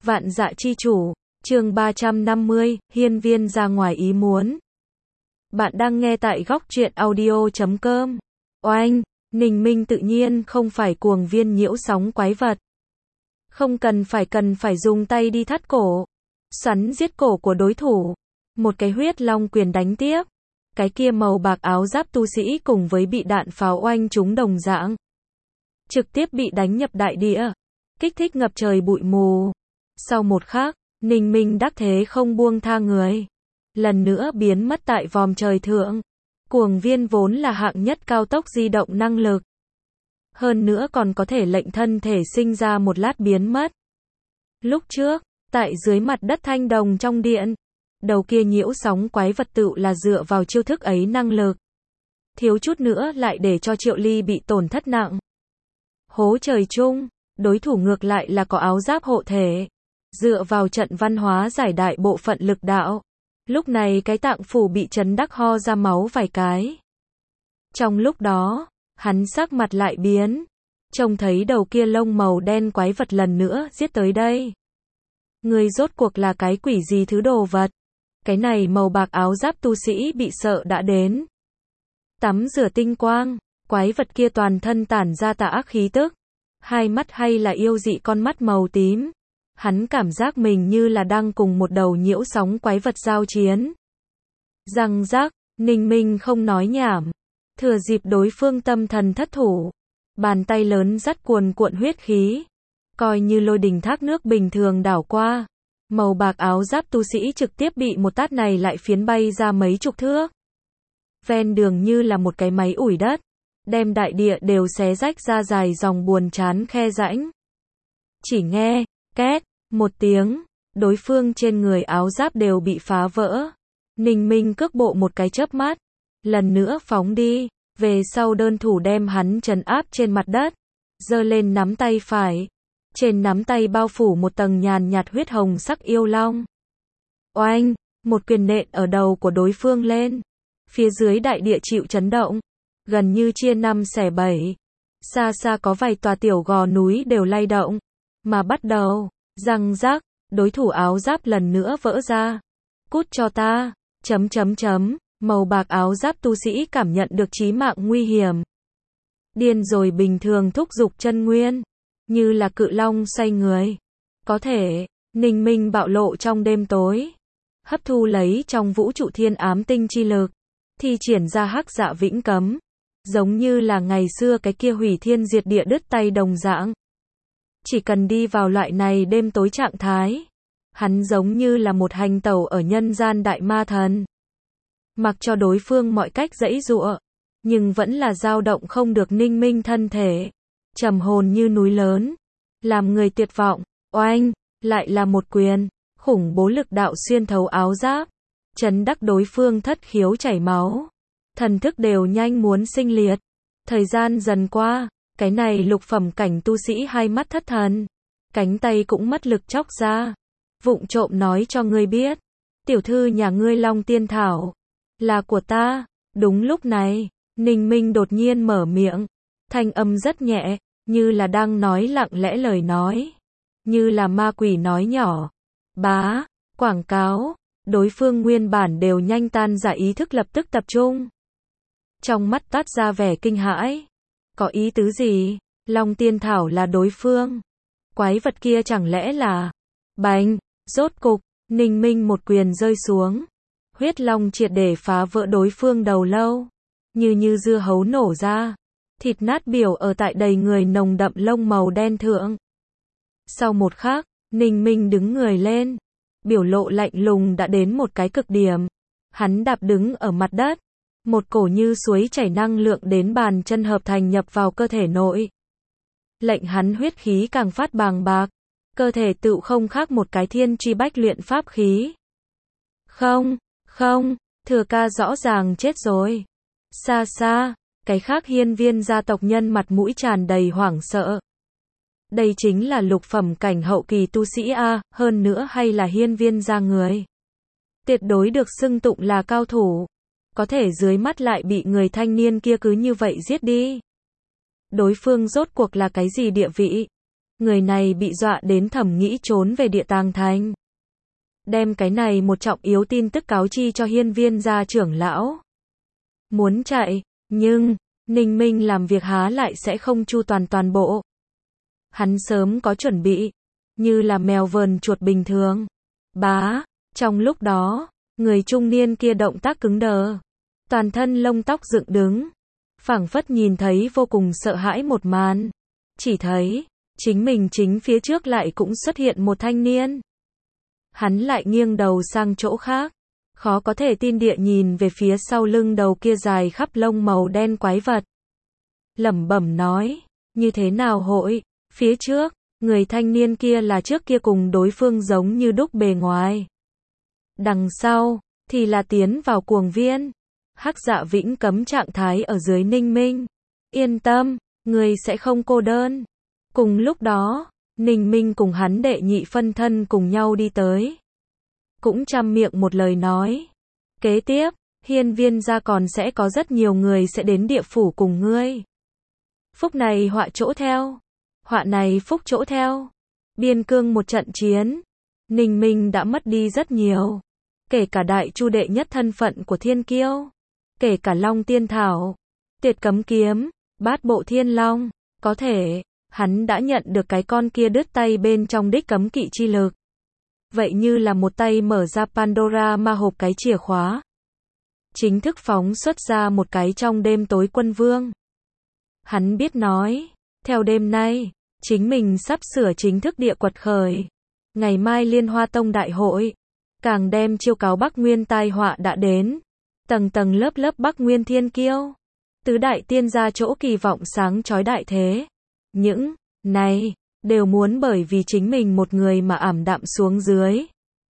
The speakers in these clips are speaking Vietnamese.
Vạn Dạ Chi Chủ, chương 350, hiên viên ra ngoài ý muốn. Bạn đang nghe tại góc truyện audio.com. Oanh, Ninh Minh tự nhiên không phải cuồng viên nhiễu sóng quái vật. Không cần phải dùng tay đi thắt cổ, xoắn giết cổ của đối thủ. Một cái huyết long quyền đánh tiếp. Cái kia màu bạc áo giáp tu sĩ cùng với bị đạn pháo oanh trúng đồng dạng. Trực tiếp bị đánh nhập đại địa. Kích thích ngập trời bụi mù. Sau một khắc, Ninh Minh đắc thế không buông tha người. Lần nữa biến mất tại vòm trời thượng. Cuồng viên vốn là hạng nhất cao tốc di động năng lực. Hơn nữa còn có thể lệnh thân thể sinh ra một lát biến mất. Lúc trước, tại dưới mặt đất thanh đồng trong điện, đầu kia nhiễu sóng quái vật tựu là dựa vào chiêu thức ấy năng lực. Thiếu chút nữa lại để cho Triệu Ly bị tổn thất nặng. Hố trời chung, đối thủ ngược lại là có áo giáp hộ thể. Dựa vào trận văn hóa giải đại bộ phận lực đạo. Lúc này cái tạng phủ bị chấn đắc ho ra máu vài cái. Trong lúc đó, hắn sắc mặt lại biến. Trông thấy đầu kia lông màu đen quái vật lần nữa giết tới đây. Người rốt cuộc là cái quỷ gì thứ đồ vật. Cái này màu bạc áo giáp tu sĩ bị sợ đã đến. Tắm rửa tinh quang, quái vật kia toàn thân tản ra tà ác khí tức. Hai mắt hay là yêu dị con mắt màu tím. Hắn cảm giác mình như là đang cùng một đầu nhiễu sóng quái vật giao chiến. Răng rác, Ninh Minh không nói nhảm. Thừa dịp đối phương tâm thần thất thủ. Bàn tay lớn dắt cuồn cuộn huyết khí. Coi như lôi đình thác nước bình thường đảo qua. Màu bạc áo giáp tu sĩ trực tiếp bị một tát này lại phiến bay ra mấy chục thước. Ven đường như là một cái máy ủi đất. Đem đại địa đều xé rách ra dài dòng buồn chán khe rãnh. Chỉ nghe, két, một tiếng, đối phương trên người áo giáp đều bị phá vỡ. Ninh Minh cước bộ một cái chớp mắt. Lần nữa phóng đi, về sau đơn thủ đem hắn trấn áp trên mặt đất. Giơ lên nắm tay phải. Trên nắm tay bao phủ một tầng nhàn nhạt huyết hồng sắc yêu long. Oanh, một quyền nện ở đầu của đối phương lên. Phía dưới đại địa chịu chấn động. Gần như chia năm xẻ bảy. Xa xa có vài tòa tiểu gò núi đều lay động. Mà bắt đầu, răng rác, đối thủ áo giáp lần nữa vỡ ra. Cút cho ta, màu bạc áo giáp tu sĩ cảm nhận được chí mạng nguy hiểm. Điên rồi bình thường thúc giục chân nguyên. Như là cự long xoay người. Có thể, Ninh Minh bạo lộ trong đêm tối. Hấp thu lấy trong vũ trụ thiên ám tinh chi lực. Thi triển ra hắc dạ vĩnh cấm. Giống như là ngày xưa cái kia hủy thiên diệt địa đứt tay đồng dạng. Chỉ cần đi vào loại này đêm tối trạng thái. Hắn giống như là một hành tẩu ở nhân gian đại ma thần. Mặc cho đối phương mọi cách giãy giụa. Nhưng vẫn là dao động không được Ninh Minh thân thể. Trầm hồn như núi lớn. Làm người tuyệt vọng. Oanh, lại là một quyền. Khủng bố lực đạo xuyên thấu áo giáp. Chấn đắc đối phương thất khiếu chảy máu. Thần thức đều nhanh muốn sinh liệt. Thời gian dần qua. Cái này lục phẩm cảnh tu sĩ hai mắt thất thần. Cánh tay cũng mất lực chóc ra. Vụng trộm nói cho ngươi biết. Tiểu thư nhà ngươi Long Tiên Thảo. Là của ta. Đúng lúc này. Ninh Minh đột nhiên mở miệng. Thanh âm rất nhẹ. Như là đang nói lặng lẽ lời nói. Như là ma quỷ nói nhỏ. Bá. Quảng cáo. Đối phương nguyên bản đều nhanh tan ra ý thức lập tức tập trung. Trong mắt toát ra vẻ kinh hãi. Có ý tứ gì? Long Tiên Thảo là đối phương. Quái vật kia chẳng lẽ là... Bành! Rốt cục, Ninh Minh một quyền rơi xuống. Huyết long triệt để phá vỡ đối phương đầu lâu. Như dưa hấu nổ ra. Thịt nát biểu ở tại đầy người nồng đậm lông màu đen thượng. Sau một khắc, Ninh Minh đứng người lên. Biểu lộ lạnh lùng đã đến một cái cực điểm. Hắn đạp đứng ở mặt đất. Một cổ như suối chảy năng lượng đến bàn chân hợp thành nhập vào cơ thể nội. Lệnh hắn huyết khí càng phát bàng bạc. Cơ thể tựu không khác một cái thiên truy bách luyện pháp khí. Không, thừa ca rõ ràng chết rồi. Xa xa, cái khác hiên viên gia tộc nhân mặt mũi tràn đầy hoảng sợ. Đây chính là lục phẩm cảnh hậu kỳ tu sĩ A, hơn nữa hay là hiên viên gia người. Tuyệt đối được xưng tụng là cao thủ. Có thể dưới mắt lại bị người thanh niên kia cứ như vậy giết đi. Đối phương rốt cuộc là cái gì địa vị? Người này bị dọa đến thầm nghĩ trốn về Địa Tàng Thành. Đem cái này một trọng yếu tin tức cáo chi cho hiên viên gia trưởng lão. Muốn chạy, nhưng, Ninh Minh làm việc há lại sẽ không chu toàn bộ. Hắn sớm có chuẩn bị, như là mèo vờn chuột bình thường. Bá, trong lúc đó, người trung niên kia động tác cứng đờ. Toàn thân lông tóc dựng đứng. Phảng phất nhìn thấy vô cùng sợ hãi một màn. Chỉ thấy, chính mình chính phía trước lại cũng xuất hiện một thanh niên. Hắn lại nghiêng đầu sang chỗ khác. Khó có thể tin địa nhìn về phía sau lưng đầu kia dài khắp lông màu đen quái vật. Lẩm bẩm nói, như thế nào hội, phía trước, người thanh niên kia là trước kia cùng đối phương giống như đúc bề ngoài. Đằng sau, thì là tiến vào cuồng viên. Hắc Dạ Vĩnh cấm trạng thái ở dưới Ninh Minh. Yên tâm, người sẽ không cô đơn. Cùng lúc đó, Ninh Minh cùng hắn đệ nhị phân thân cùng nhau đi tới. Cũng trăm miệng một lời nói. Kế tiếp, hiên viên gia còn sẽ có rất nhiều người sẽ đến địa phủ cùng ngươi. Phúc này họa chỗ theo. Họa này phúc chỗ theo. Biên cương một trận chiến. Ninh Minh đã mất đi rất nhiều. Kể cả đại chu đệ nhất thân phận của thiên kiêu. Kể cả Long Tiên Thảo. Tiệt cấm kiếm. Bát bộ thiên long. Có thể, hắn đã nhận được cái con kia đứt tay bên trong đích cấm kỵ chi lực. Vậy như là một tay mở ra Pandora ma hộp cái chìa khóa. Chính thức phóng xuất ra một cái trong đêm tối quân vương. Hắn biết nói, theo đêm nay, chính mình sắp sửa chính thức địa quật khởi. Ngày mai Liên Hoa Tông đại hội, càng đem chiêu cáo Bắc Nguyên tai họa đã đến. Tầng tầng lớp lớp Bắc Nguyên thiên kiêu. Tứ đại tiên gia chỗ kỳ vọng sáng chói đại thế. Những này đều muốn bởi vì chính mình một người mà ảm đạm xuống dưới.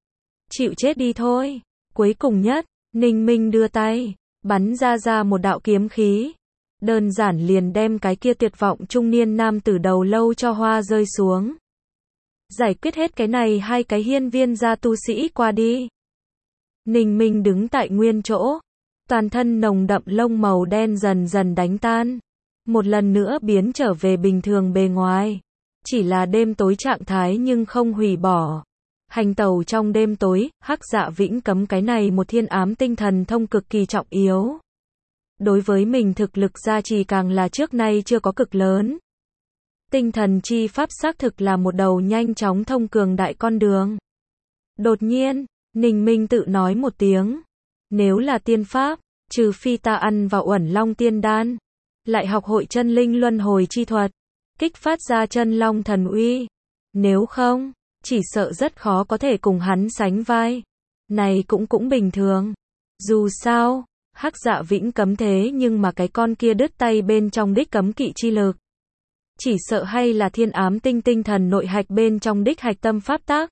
Chịu chết đi thôi. Cuối cùng nhất, Ninh Minh đưa tay, bắn ra một đạo kiếm khí. Đơn giản liền đem cái kia tuyệt vọng trung niên nam tử đầu lâu cho hoa rơi xuống. Giải quyết hết cái này hai cái hiên viên gia tu sĩ qua đi. Ninh Minh đứng tại nguyên chỗ. Toàn thân nồng đậm lông màu đen dần dần đánh tan. Một lần nữa biến trở về bình thường bề ngoài. Chỉ là đêm tối trạng thái nhưng không hủy bỏ. Hành tẩu trong đêm tối, Hắc Dạ Vĩnh cấm cái này một thiên ám tinh thần thông cực kỳ trọng yếu. Đối với mình thực lực gia trì càng là trước nay chưa có cực lớn. Tinh thần chi pháp xác thực là một đầu nhanh chóng thông cường đại con đường. Đột nhiên, Ninh Minh tự nói một tiếng. Nếu là tiên pháp, trừ phi ta ăn vào Uẩn Long tiên đan, lại học hội chân linh luân hồi chi thuật, kích phát ra chân long thần uy. Nếu không, chỉ sợ rất khó có thể cùng hắn sánh vai. Này cũng bình thường. Dù sao, Hắc Dạ Vĩnh cấm thế nhưng mà cái con kia đứt tay bên trong đích cấm kỵ chi lực. Chỉ sợ hay là thiên ám tinh thần nội hạch bên trong đích hạch tâm pháp tác.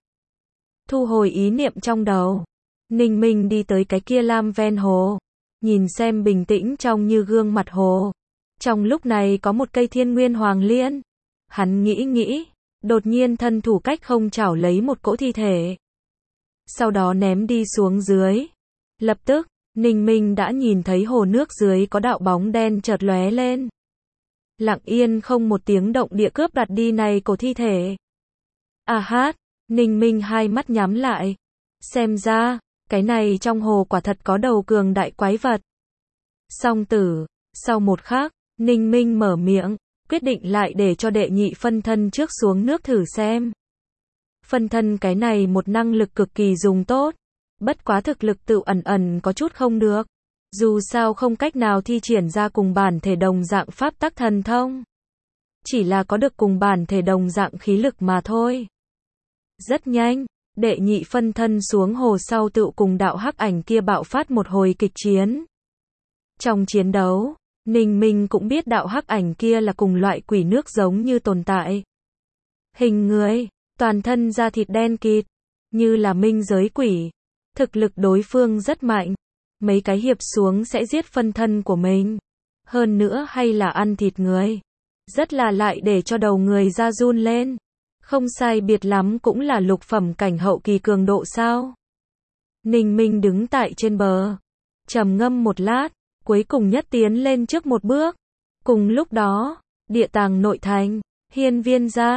Thu hồi ý niệm trong đầu. Ninh Minh đi tới cái kia lam ven hồ. Nhìn xem bình tĩnh trong như gương mặt hồ. Trong lúc này có một cây thiên nguyên hoàng liên. Hắn nghĩ, đột nhiên thân thủ cách không chảo lấy một cỗ thi thể. Sau đó ném đi xuống dưới. Lập tức, Ninh Minh đã nhìn thấy hồ nước dưới có đạo bóng đen chợt lóe lên. Lặng yên không một tiếng động địa cướp đoạt đi này cổ thi thể. Hát, Ninh Minh hai mắt nhắm lại. Xem ra, cái này trong hồ quả thật có đầu cường đại quái vật. Song tử, sau một khắc, Ninh Minh mở miệng, quyết định lại để cho đệ nhị phân thân trước xuống nước thử xem. Phân thân cái này một năng lực cực kỳ dùng tốt. Bất quá thực lực tự ẩn có chút không được. Dù sao không cách nào thi triển ra cùng bản thể đồng dạng pháp tắc thần thông. Chỉ là có được cùng bản thể đồng dạng khí lực mà thôi. Rất nhanh, đệ nhị phân thân xuống hồ sau tự cùng đạo hắc ảnh kia bạo phát một hồi kịch chiến. Trong chiến đấu, Ninh Minh cũng biết đạo hắc ảnh kia là cùng loại quỷ nước giống như tồn tại. Hình người, toàn thân da thịt đen kịt, như là minh giới quỷ. Thực lực đối phương rất mạnh. Mấy cái hiệp xuống sẽ giết phân thân của mình. Hơn nữa hay là ăn thịt người. Rất là lại để cho đầu người ra run lên. Không sai biệt lắm cũng là lục phẩm cảnh hậu kỳ cường độ sao. Ninh Minh đứng tại trên bờ. Trầm ngâm một lát. Cuối cùng nhất tiến lên trước một bước. Cùng lúc đó, địa tàng nội thành, hiên viên gia.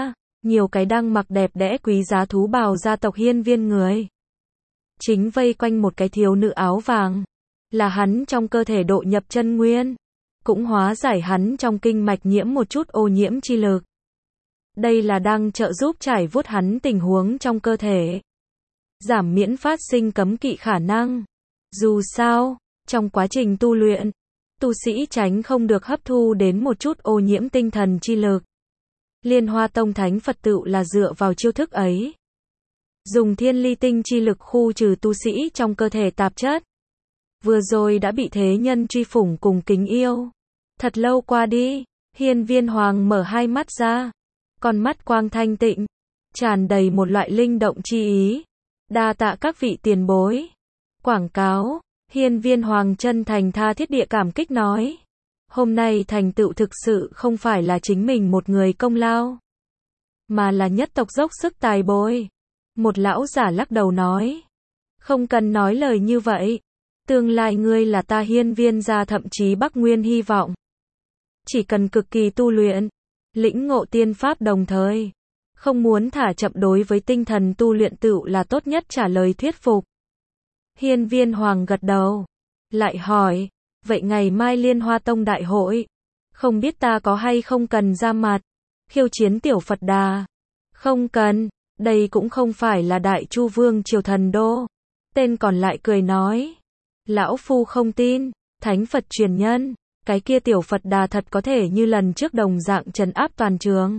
nhiều cái đang mặc đẹp đẽ quý giá thú bào gia tộc hiên viên người. Chính vây quanh một cái thiếu nữ áo vàng. Là hắn trong cơ thể độ nhập chân nguyên. Cũng hóa giải hắn trong kinh mạch nhiễm một chút ô nhiễm chi lực. Đây là đang trợ giúp trải vuốt hắn tình huống trong cơ thể. Giảm miễn phát sinh cấm kỵ khả năng. Dù sao, trong quá trình tu luyện, tu sĩ tránh không được hấp thu đến một chút ô nhiễm tinh thần chi lực. Liên Hoa Tông Thánh Phật Tựu là dựa vào chiêu thức ấy. Dùng thiên ly tinh chi lực khu trừ tu sĩ trong cơ thể tạp chất. Vừa rồi đã bị thế nhân truy phủng cùng kính yêu. Thật lâu qua đi, hiên viên hoàng mở hai mắt ra. Con mắt quang thanh tịnh, tràn đầy một loại linh động chi ý. Đa tạ các vị tiền bối. Quảng cáo, hiên viên hoàng chân thành tha thiết địa cảm kích nói. Hôm nay thành tựu thực sự không phải là chính mình một người công lao, mà là nhất tộc dốc sức tài bồi. Một lão giả lắc đầu nói. Không cần nói lời như vậy. Tương lai ngươi là ta hiên viên gia thậm chí Bắc Nguyên hy vọng. Chỉ cần cực kỳ tu luyện, lĩnh ngộ tiên pháp đồng thời. Không muốn thả chậm đối với tinh thần tu luyện tựu là tốt nhất trả lời thuyết phục. Hiên viên hoàng gật đầu. Lại hỏi. Vậy ngày mai Liên Hoa Tông đại hội, không biết ta có hay không cần ra mặt, khiêu chiến tiểu Phật Đà? Không cần, đây cũng không phải là Đại Chu Vương triều thần đô. Tên còn lại cười nói. Lão Phu không tin, Thánh Phật truyền nhân, cái kia tiểu Phật Đà thật có thể như lần trước đồng dạng trấn áp toàn trường.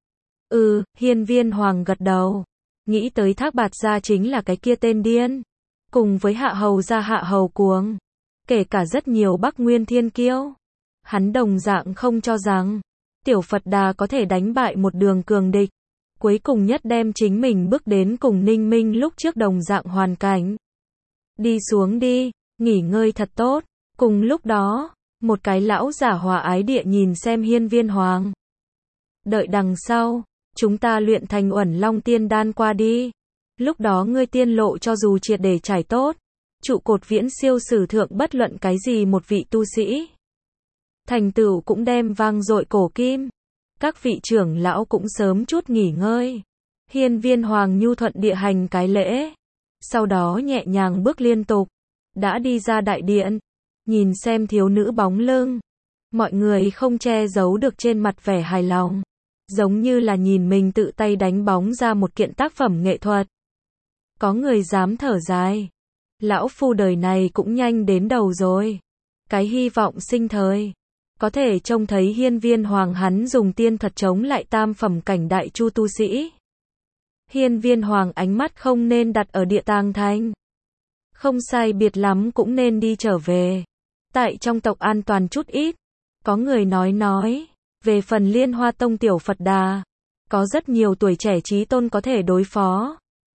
Hiên viên hoàng gật đầu. Nghĩ tới Thác Bạt gia chính là cái kia tên điên. Cùng với Hạ Hầu gia Hạ Hầu Cuồng. Kể cả rất nhiều Bắc Nguyên thiên kiêu. Hắn đồng dạng không cho rằng tiểu Phật Đà có thể đánh bại một đường cường địch. Cuối cùng nhất đem chính mình bước đến cùng Ninh Minh lúc trước đồng dạng hoàn cảnh. Đi xuống đi, nghỉ ngơi thật tốt. Cùng lúc đó, một cái lão giả hòa ái địa nhìn xem hiên viên hoàng. Đợi đằng sau, chúng ta luyện thành Uẩn Long tiên đan qua đi. Lúc đó ngươi tiên lộ cho dù triệt để trải tốt. Trụ cột viễn siêu sử thượng bất luận cái gì một vị tu sĩ. Thành tựu cũng đem vang dội cổ kim. Các vị trưởng lão cũng sớm chút nghỉ ngơi. Hiên viên hoàng nhu thuận địa hành cái lễ. Sau đó nhẹ nhàng bước liên tục. Đã đi ra đại điện. Nhìn xem thiếu nữ bóng lưng. Mọi người không che giấu được trên mặt vẻ hài lòng. Giống như là nhìn mình tự tay đánh bóng ra một kiện tác phẩm nghệ thuật. Có người dám thở dài. Lão Phu đời này cũng nhanh đến đầu rồi. Cái hy vọng sinh thời. Có thể trông thấy hiên viên hoàng hắn dùng tiên thuật chống lại tam phẩm cảnh Đại Chu tu sĩ. Hiên viên hoàng ánh mắt không nên đặt ở Địa Tàng Thành. Không sai biệt lắm cũng nên đi trở về. Tại trong tộc an toàn chút ít. Có người nói. Về phần Liên Hoa Tông tiểu Phật Đà. Có rất nhiều tuổi trẻ trí tôn có thể đối phó.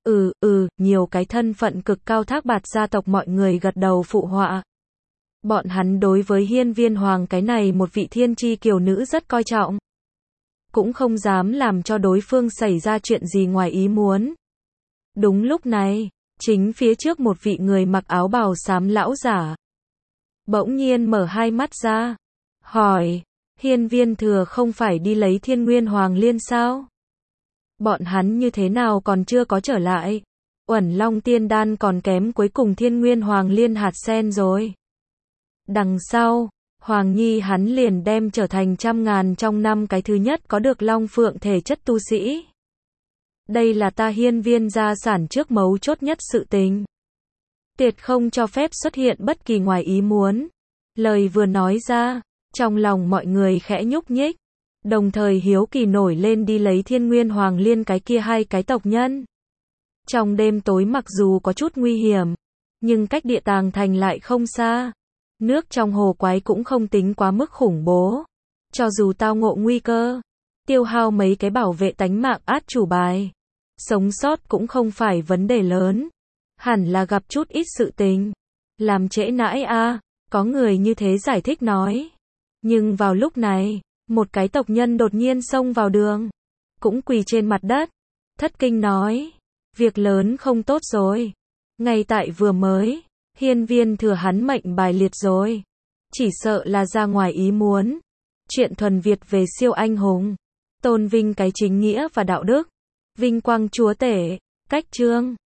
Nhiều cái thân phận cực cao Thác Bạt gia tộc mọi người gật đầu phụ họa. Bọn hắn đối với hiên viên hoàng cái này một vị thiên chi kiều nữ rất coi trọng. Cũng không dám làm cho đối phương xảy ra chuyện gì ngoài ý muốn. Đúng lúc này, chính phía trước một vị người mặc áo bào xám lão giả. Bỗng nhiên mở hai mắt ra. Hỏi, hiên viên thừa không phải đi lấy Thiên Nguyên Hoàng Liên sao? Bọn hắn như thế nào còn chưa có trở lại? Uẩn Long tiên đan còn kém cuối cùng Thiên Nguyên Hoàng Liên hạt sen rồi. Đằng sau, Hoàng Nhi hắn liền đem trở thành trăm ngàn trong năm cái thứ nhất có được Long Phượng thể chất tu sĩ. Đây là ta hiên viên gia sản trước mấu chốt nhất sự tình. Tuyệt không cho phép xuất hiện bất kỳ ngoài ý muốn. Lời vừa nói ra, trong lòng mọi người khẽ nhúc nhích. Đồng thời hiếu kỳ nổi lên đi lấy Thiên Nguyên Hoàng Liên cái kia hai cái tộc nhân. Trong đêm tối mặc dù có chút nguy hiểm, nhưng cách Địa Tàng Thành lại không xa. Nước trong hồ quái cũng không tính quá mức khủng bố. Cho dù tao ngộ nguy cơ, tiêu hao mấy cái bảo vệ tánh mạng át chủ bài, sống sót cũng không phải vấn đề lớn. Hẳn là gặp chút ít sự tình. Làm trễ nãi có người như thế giải thích nói. Nhưng vào lúc này, một cái tộc nhân đột nhiên xông vào đường. Cũng quỳ trên mặt đất. Thất kinh nói. Việc lớn không tốt rồi. Ngay tại vừa mới, hiên viên thừa hắn mệnh bài liệt rồi. Chỉ sợ là ra ngoài ý muốn. Chuyện thuần Việt về siêu anh hùng. tôn vinh cái chính nghĩa và đạo đức, vinh quang chúa tể, cách chương.